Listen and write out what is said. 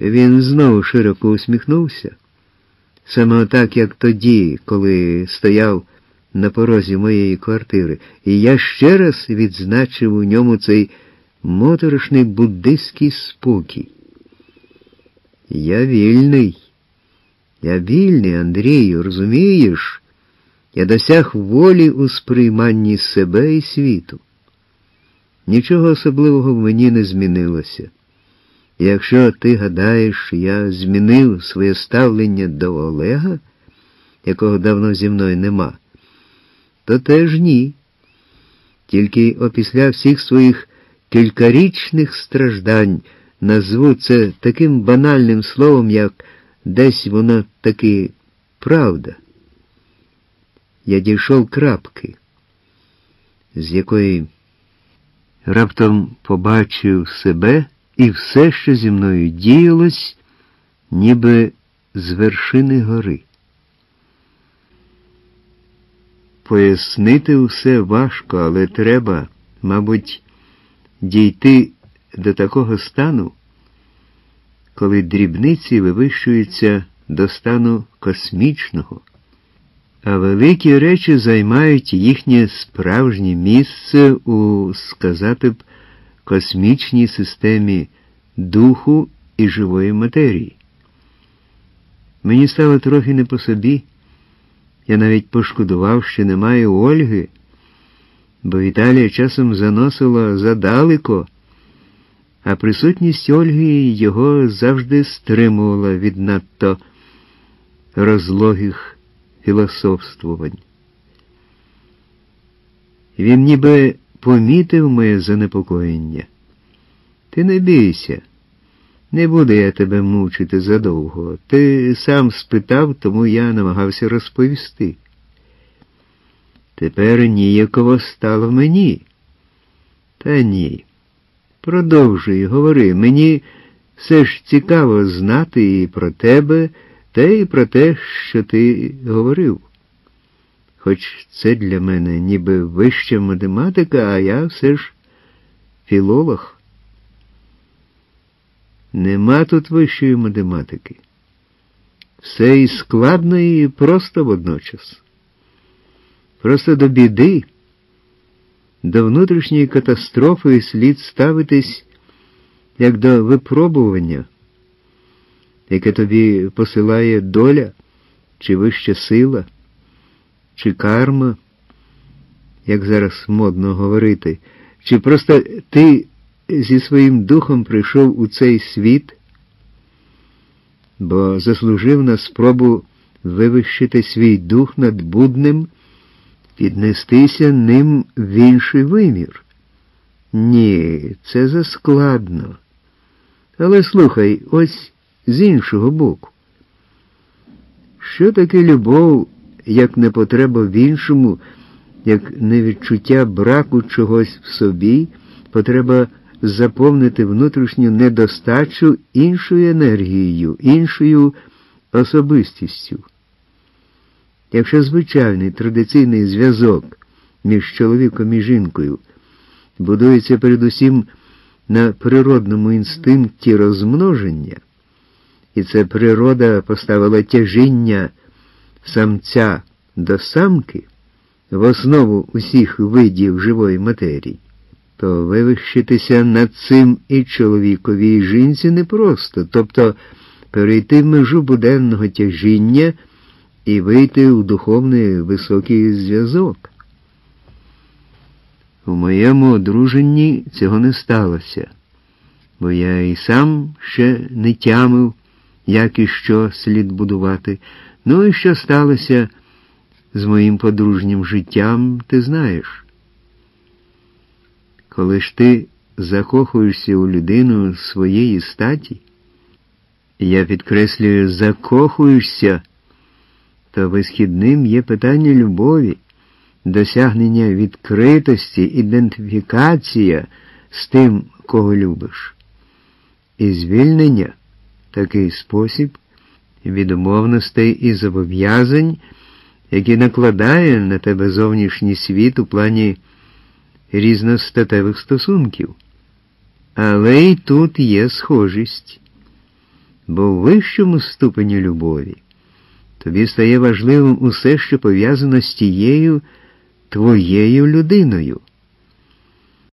Він знову широко усміхнувся, саме отак, як тоді, коли стояв на порозі моєї квартири, і я ще раз відзначив у ньому цей моторошний буддистський спокій. Я вільний, Андрію, розумієш? Я досяг волі у сприйманні себе і світу. Нічого особливого в мені не змінилося. І якщо ти гадаєш, що я змінив своє ставлення до Олега, якого давно зі мною нема, то теж ні. Тільки опісля всіх своїх кількарічних страждань назву це таким банальним словом, як десь воно таки правда. Я дійшов крапки, з якої раптом побачив себе і все, що зі мною діялось, ніби з вершини гори. Пояснити усе важко, але треба, мабуть, дійти до такого стану, коли дрібниці вивищуються до стану космічного, а великі речі займають їхнє справжнє місце у, сказати б, космічній системі духу і живої матерії. Мені стало трохи не по собі. Я навіть пошкодував, що немає Ольги, бо Віталія часом заносила задалеко, а присутність Ольги його завжди стримувала від надто розлогих філософствувань. Він ніби помітив моє занепокоєння. Ти не бійся, не буду я тебе мучити задовго. Ти сам спитав, тому я намагався розповісти. Тепер ніяково стало мені. Та ні. Продовжуй, говори. Мені все ж цікаво знати і про тебе, та й про те, що ти говорив. Хоч це для мене ніби вища математика, а я все ж філолог. Нема тут вищої математики. Все і складно, і просто водночас. Просто до біди, до внутрішньої катастрофи слід ставитись як до випробування, яке тобі посилає доля, чи вища сила, чи карма, як зараз модно говорити, чи просто ти зі своїм духом прийшов у цей світ, бо заслужив на спробу вивищити свій дух над будним, піднестися ним в інший вимір. Ні, це заскладно. Але слухай, ось з іншого боку. Що таке любов, як не потреба в іншому, як невідчуття браку чогось в собі, потреба заповнити внутрішню недостачу іншою енергією, іншою особистістю? Якщо звичайний традиційний зв'язок між чоловіком і жінкою будується передусім на природному інстинкті розмноження, і це природа поставила тяжіння самця до самки в основу усіх видів живої матерії, то вивищитися над цим і чоловікові, і жінці непросто, тобто перейти межу буденного тяжіння і вийти у духовний високий зв'язок. У моєму одруженні цього не сталося, бо я і сам ще не тямив, як і що слід будувати. Ну і що сталося з моїм подружнім життям, ти знаєш. Коли ж ти закохуєшся у людину своєї статі, я підкреслюю, закохуєшся, то висхідним є питання любові, досягнення відкритості, ідентифікація з тим, кого любиш. І звільнення – такий спосіб від умовностей і зобов'язань, які накладає на тебе зовнішній світ у плані різностатевих стосунків. Але й тут є схожість. бо в вищому ступені любові тобі стає важливим усе, що пов'язано з тією твоєю людиною.